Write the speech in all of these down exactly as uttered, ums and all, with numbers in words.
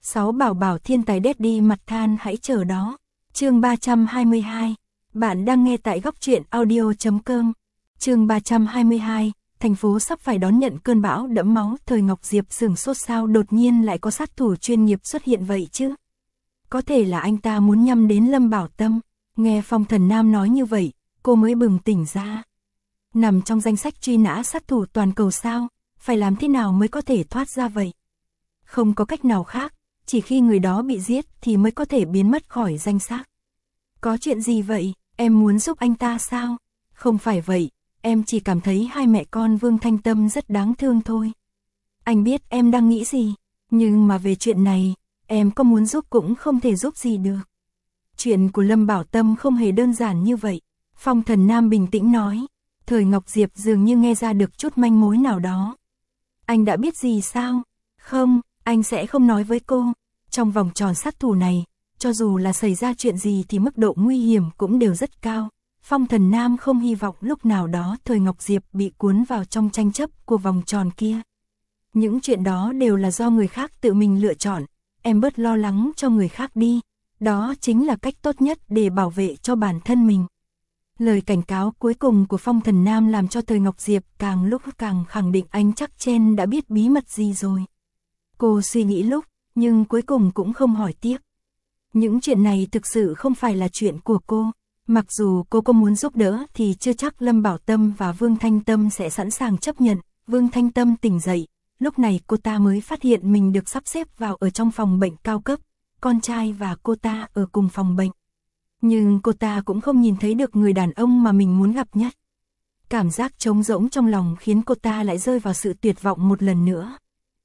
Sáu bảo bảo thiên tài Daddy mặt than hãy chờ đó. Chương ba trăm hai mươi hai. Bạn đang nghe tại góc truyện audio chấm com. Chương ba trăm hai mươi hai. Thành phố sắp phải đón nhận cơn bão đẫm máu. Thời Ngọc Diệp sửng sốt, sao đột nhiên lại có sát thủ chuyên nghiệp xuất hiện vậy chứ? Có thể là anh ta muốn nhắm đến Lâm Bảo Tâm. Nghe Phong Thần Nam nói như vậy, cô mới bừng tỉnh ra. Nằm trong danh sách truy nã sát thủ toàn cầu sao? Phải làm thế nào mới có thể thoát ra vậy? Không có cách nào khác, chỉ khi người đó bị giết thì mới có thể biến mất khỏi danh sách. Có chuyện gì vậy? Em muốn giúp anh ta sao? Không phải vậy, em chỉ cảm thấy hai mẹ con Vương Thanh Tâm rất đáng thương thôi. Anh biết em đang nghĩ gì, nhưng mà về chuyện này, em có muốn giúp cũng không thể giúp gì được. Chuyện của Lâm Bảo Tâm không hề đơn giản như vậy. Phong Thần Nam bình tĩnh nói. Thời Ngọc Diệp dường như nghe ra được chút manh mối nào đó. Anh đã biết gì sao? Không, anh sẽ không nói với cô. Trong vòng tròn sát thủ này, cho dù là xảy ra chuyện gì thì mức độ nguy hiểm cũng đều rất cao. Phong Thần Nam không hy vọng lúc nào đó Thời Ngọc Diệp bị cuốn vào trong tranh chấp của vòng tròn kia. Những chuyện đó đều là do người khác tự mình lựa chọn. Em bớt lo lắng cho người khác đi. Đó chính là cách tốt nhất để bảo vệ cho bản thân mình. Lời cảnh cáo cuối cùng của Phong Thần Nam làm cho Thời Ngọc Diệp càng lúc càng khẳng định anh chắc Chen đã biết bí mật gì rồi. Cô suy nghĩ lúc, nhưng cuối cùng cũng không hỏi tiếp. Những chuyện này thực sự không phải là chuyện của cô. Mặc dù cô có muốn giúp đỡ thì chưa chắc Lâm Bảo Tâm và Vương Thanh Tâm sẽ sẵn sàng chấp nhận. Vương Thanh Tâm tỉnh dậy, lúc này cô ta mới phát hiện mình được sắp xếp vào ở trong phòng bệnh cao cấp. Con trai và cô ta ở cùng phòng bệnh. Nhưng cô ta cũng không nhìn thấy được người đàn ông mà mình muốn gặp nhất. Cảm giác trống rỗng trong lòng khiến cô ta lại rơi vào sự tuyệt vọng một lần nữa.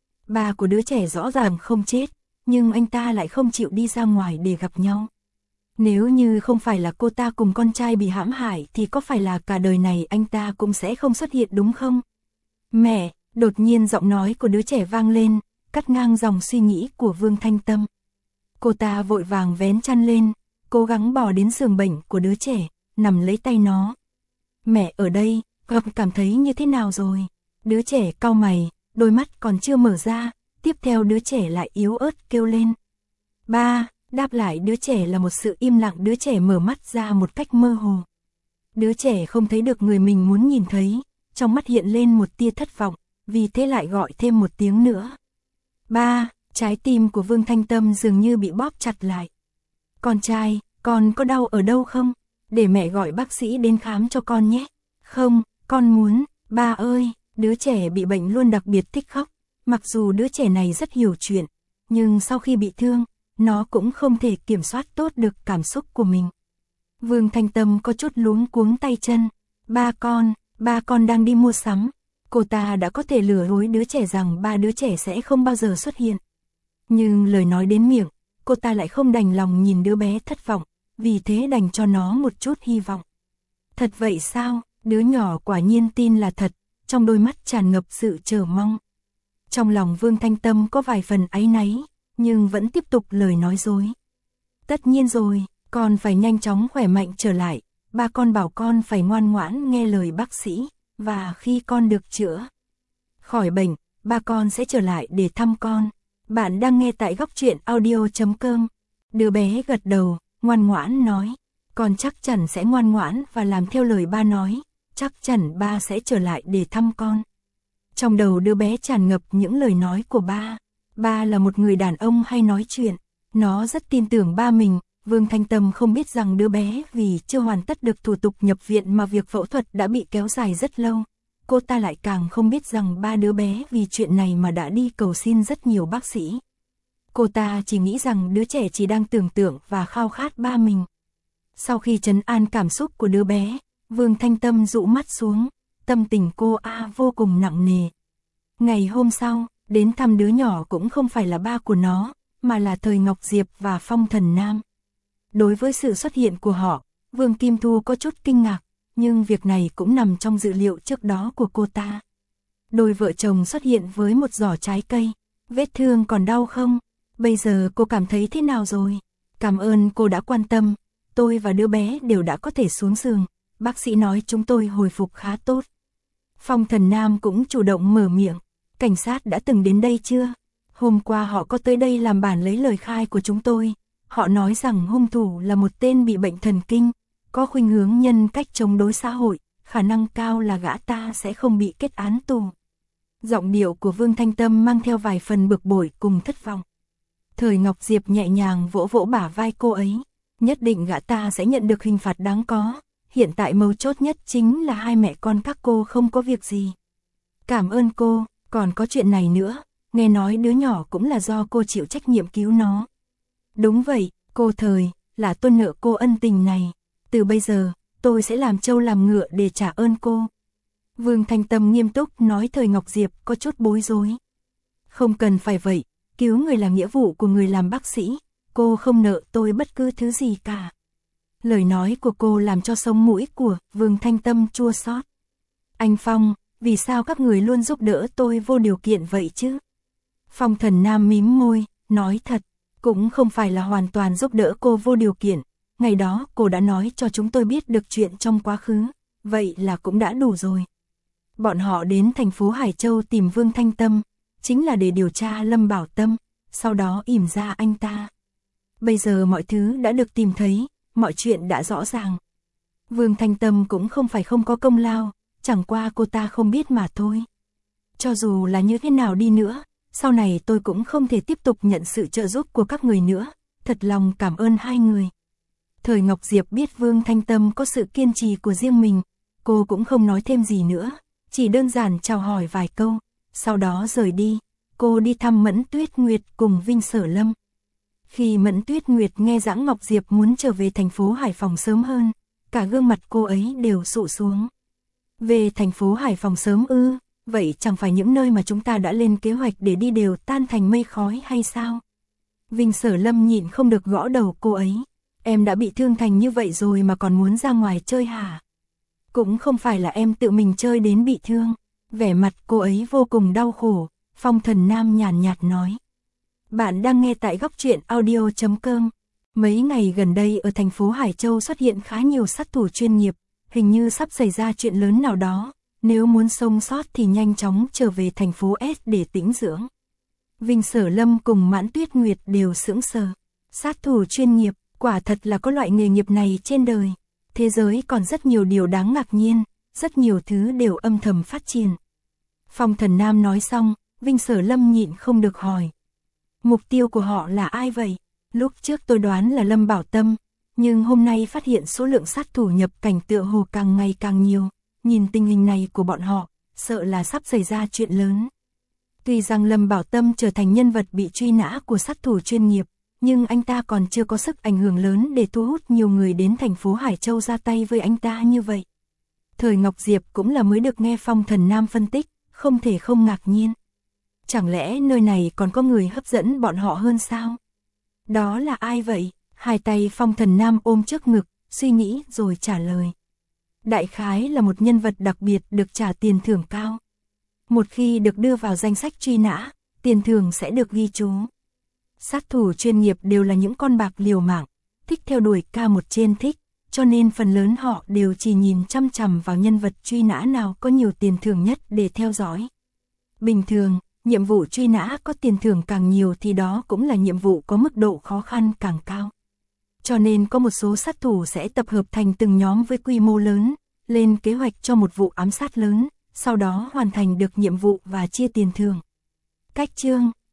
Ba của đứa trẻ rõ ràng không chết, nhưng anh ta lại không chịu đi ra ngoài để gặp nhau. Nếu như không phải là cô ta cùng con trai bị hãm hại thì có phải là cả đời này anh ta cũng sẽ không xuất hiện đúng không? Mẹ, đột nhiên giọng nói của đứa trẻ vang lên, cắt ngang dòng suy nghĩ của Vương Thanh Tâm. Cô ta vội vàng vén chăn lên, cố gắng bò đến giường bệnh của đứa trẻ, nằm lấy tay nó. Mẹ ở đây, gặp cảm thấy như thế nào rồi? Đứa trẻ cau mày, đôi mắt còn chưa mở ra, tiếp theo đứa trẻ lại yếu ớt kêu lên. Ba, đáp lại đứa trẻ là một sự im lặng. Đứa trẻ mở mắt ra một cách mơ hồ. Đứa trẻ không thấy được người mình muốn nhìn thấy, trong mắt hiện lên một tia thất vọng, vì thế lại gọi thêm một tiếng nữa. Ba, trái tim của Vương Thanh Tâm dường như bị bóp chặt lại. Con trai, con có đau ở đâu không? Để mẹ gọi bác sĩ đến khám cho con nhé. Không, con muốn, ba ơi. Đứa trẻ bị bệnh luôn đặc biệt thích khóc. Mặc dù đứa trẻ này rất hiểu chuyện, nhưng sau khi bị thương, nó cũng không thể kiểm soát tốt được cảm xúc của mình. Vương Thanh Tâm có chút luống cuống tay chân. Ba con, ba con đang đi mua sắm. Cô ta đã có thể lừa dối đứa trẻ rằng ba đứa trẻ sẽ không bao giờ xuất hiện. Nhưng lời nói đến miệng, cô ta lại không đành lòng nhìn đứa bé thất vọng, vì thế đành cho nó một chút hy vọng. Thật vậy sao? Đứa nhỏ quả nhiên tin là thật, trong đôi mắt tràn ngập sự chờ mong. Trong lòng Vương Thanh Tâm có vài phần áy náy, nhưng vẫn tiếp tục lời nói dối. Tất nhiên rồi, con phải nhanh chóng khỏe mạnh trở lại, ba con bảo con phải ngoan ngoãn nghe lời bác sĩ, và khi con được chữa khỏi bệnh, ba con sẽ trở lại để thăm con. Bạn đang nghe tại góc truyện audio chấm com. Đứa bé gật đầu, ngoan ngoãn nói. Con chắc chắn sẽ ngoan ngoãn và làm theo lời ba nói. Chắc chắn ba sẽ trở lại để thăm con. Trong đầu đứa bé tràn ngập những lời nói của ba. Ba là một người đàn ông hay nói chuyện. Nó rất tin tưởng ba mình. Vương Thanh Tâm không biết rằng đứa bé vì chưa hoàn tất được thủ tục nhập viện mà việc phẫu thuật đã bị kéo dài rất lâu. Cô ta lại càng không biết rằng ba đứa bé vì chuyện này mà đã đi cầu xin rất nhiều bác sĩ. Cô ta chỉ nghĩ rằng đứa trẻ chỉ đang tưởng tượng và khao khát ba mình. Sau khi trấn an cảm xúc của đứa bé, Vương Thanh Tâm dụ mắt xuống, tâm tình cô A vô cùng nặng nề. Ngày hôm sau, đến thăm đứa nhỏ cũng không phải là ba của nó, mà là Thời Ngọc Diệp và Phong Thần Nam. Đối với sự xuất hiện của họ, Vương Kim Thu có chút kinh ngạc. Nhưng việc này cũng nằm trong dự liệu trước đó của cô ta. Đôi vợ chồng xuất hiện với một giỏ trái cây. Vết thương còn đau không? Bây giờ cô cảm thấy thế nào rồi? Cảm ơn cô đã quan tâm. Tôi và đứa bé đều đã có thể xuống giường. Bác sĩ nói chúng tôi hồi phục khá tốt. Phong Thần Nam cũng chủ động mở miệng. Cảnh sát đã từng đến đây chưa? Hôm qua họ có tới đây làm bản lấy lời khai của chúng tôi. Họ nói rằng hung thủ là một tên bị bệnh thần kinh, có khuynh hướng nhân cách chống đối xã hội, khả năng cao là gã ta sẽ không bị kết án tù. Giọng điệu của Vương Thanh Tâm mang theo vài phần bực bội cùng thất vọng. Thời Ngọc Diệp nhẹ nhàng vỗ vỗ bả vai cô ấy. Nhất định gã ta sẽ nhận được hình phạt đáng có. Hiện tại mấu chốt nhất chính là hai mẹ con các cô không có việc gì. Cảm ơn cô, còn có chuyện này nữa. Nghe nói đứa nhỏ cũng là do cô chịu trách nhiệm cứu nó. Đúng vậy, cô Thời, là tôi nợ cô ân tình này. Từ bây giờ, tôi sẽ làm trâu làm ngựa để trả ơn cô. Vương Thanh Tâm nghiêm túc nói. Thời Ngọc Diệp có chút bối rối. Không cần phải vậy, cứu người là nghĩa vụ của người làm bác sĩ. Cô không nợ tôi bất cứ thứ gì cả. Lời nói của cô làm cho sống mũi của Vương Thanh Tâm chua xót. Anh Phong, vì sao các người luôn giúp đỡ tôi vô điều kiện vậy chứ? Phong Thần Nam mím môi, nói thật, cũng không phải là hoàn toàn giúp đỡ cô vô điều kiện. Ngày đó cô đã nói cho chúng tôi biết được chuyện trong quá khứ, vậy là cũng đã đủ rồi. Bọn họ đến thành phố Hải Châu tìm Vương Thanh Tâm, chính là để điều tra Lâm Bảo Tâm, sau đó ỉm ra anh ta. Bây giờ mọi thứ đã được tìm thấy, mọi chuyện đã rõ ràng. Vương Thanh Tâm cũng không phải không có công lao, chẳng qua cô ta không biết mà thôi. Cho dù là như thế nào đi nữa, sau này tôi cũng không thể tiếp tục nhận sự trợ giúp của các người nữa, thật lòng cảm ơn hai người. Thời Ngọc Diệp biết Vương Thanh Tâm có sự kiên trì của riêng mình, cô cũng không nói thêm gì nữa, chỉ đơn giản chào hỏi vài câu, sau đó rời đi. Cô đi thăm Mẫn Tuyết Nguyệt cùng Vinh Sở Lâm. Khi Mẫn Tuyết Nguyệt nghe Giãng Ngọc Diệp muốn trở về thành phố Hải Phòng sớm hơn, cả gương mặt cô ấy đều sụ xuống. Về thành phố Hải Phòng sớm ư, vậy chẳng phải những nơi mà chúng ta đã lên kế hoạch để đi đều tan thành mây khói hay sao? Vinh Sở Lâm nhịn không được gõ đầu cô ấy. Em đã bị thương thành như vậy rồi mà còn muốn ra ngoài chơi hả? Cũng không phải là em tự mình chơi đến bị thương. Vẻ mặt cô ấy vô cùng đau khổ. Phong Thần Nam nhàn nhạt nói. Bạn đang nghe tại góc truyện audio chấm com. Mấy ngày gần đây ở thành phố Hải Châu xuất hiện khá nhiều sát thủ chuyên nghiệp. Hình như sắp xảy ra chuyện lớn nào đó. Nếu muốn sống sót thì nhanh chóng trở về thành phố S để tĩnh dưỡng. Vinh Sở Lâm cùng Mãn Tuyết Nguyệt đều sững sờ. Sát thủ chuyên nghiệp, quả thật là có loại nghề nghiệp này trên đời. Thế giới còn rất nhiều điều đáng ngạc nhiên, rất nhiều thứ đều âm thầm phát triển. Phong Thần Nam nói xong, Vinh Sở Lâm nhịn không được hỏi. Mục tiêu của họ là ai vậy? Lúc trước tôi đoán là Lâm Bảo Tâm, nhưng hôm nay phát hiện số lượng sát thủ nhập cảnh tựa hồ càng ngày càng nhiều. Nhìn tình hình này của bọn họ, sợ là sắp xảy ra chuyện lớn. Tuy rằng Lâm Bảo Tâm trở thành nhân vật bị truy nã của sát thủ chuyên nghiệp, nhưng anh ta còn chưa có sức ảnh hưởng lớn để thu hút nhiều người đến thành phố Hải Châu ra tay với anh ta như vậy. Thời Ngọc Diệp cũng là mới được nghe Phong Thần Nam phân tích, không thể không ngạc nhiên. Chẳng lẽ nơi này còn có người hấp dẫn bọn họ hơn sao? Đó là ai vậy? Hai tay Phong Thần Nam ôm trước ngực, suy nghĩ rồi trả lời. Đại khái là một nhân vật đặc biệt được trả tiền thưởng cao. Một khi được đưa vào danh sách truy nã, tiền thưởng sẽ được ghi chú. Sát thủ chuyên nghiệp đều là những con bạc liều mạng, thích theo đuổi ca một trên thích, cho nên phần lớn họ đều chỉ nhìn chăm chằm vào nhân vật truy nã nào có nhiều tiền thưởng nhất để theo dõi. Bình thường, nhiệm vụ truy nã có tiền thưởng càng nhiều thì đó cũng là nhiệm vụ có mức độ khó khăn càng cao. Cho nên có một số sát thủ sẽ tập hợp thành từng nhóm với quy mô lớn, lên kế hoạch cho một vụ ám sát lớn, sau đó hoàn thành được nhiệm vụ và chia tiền thưởng. Cách chương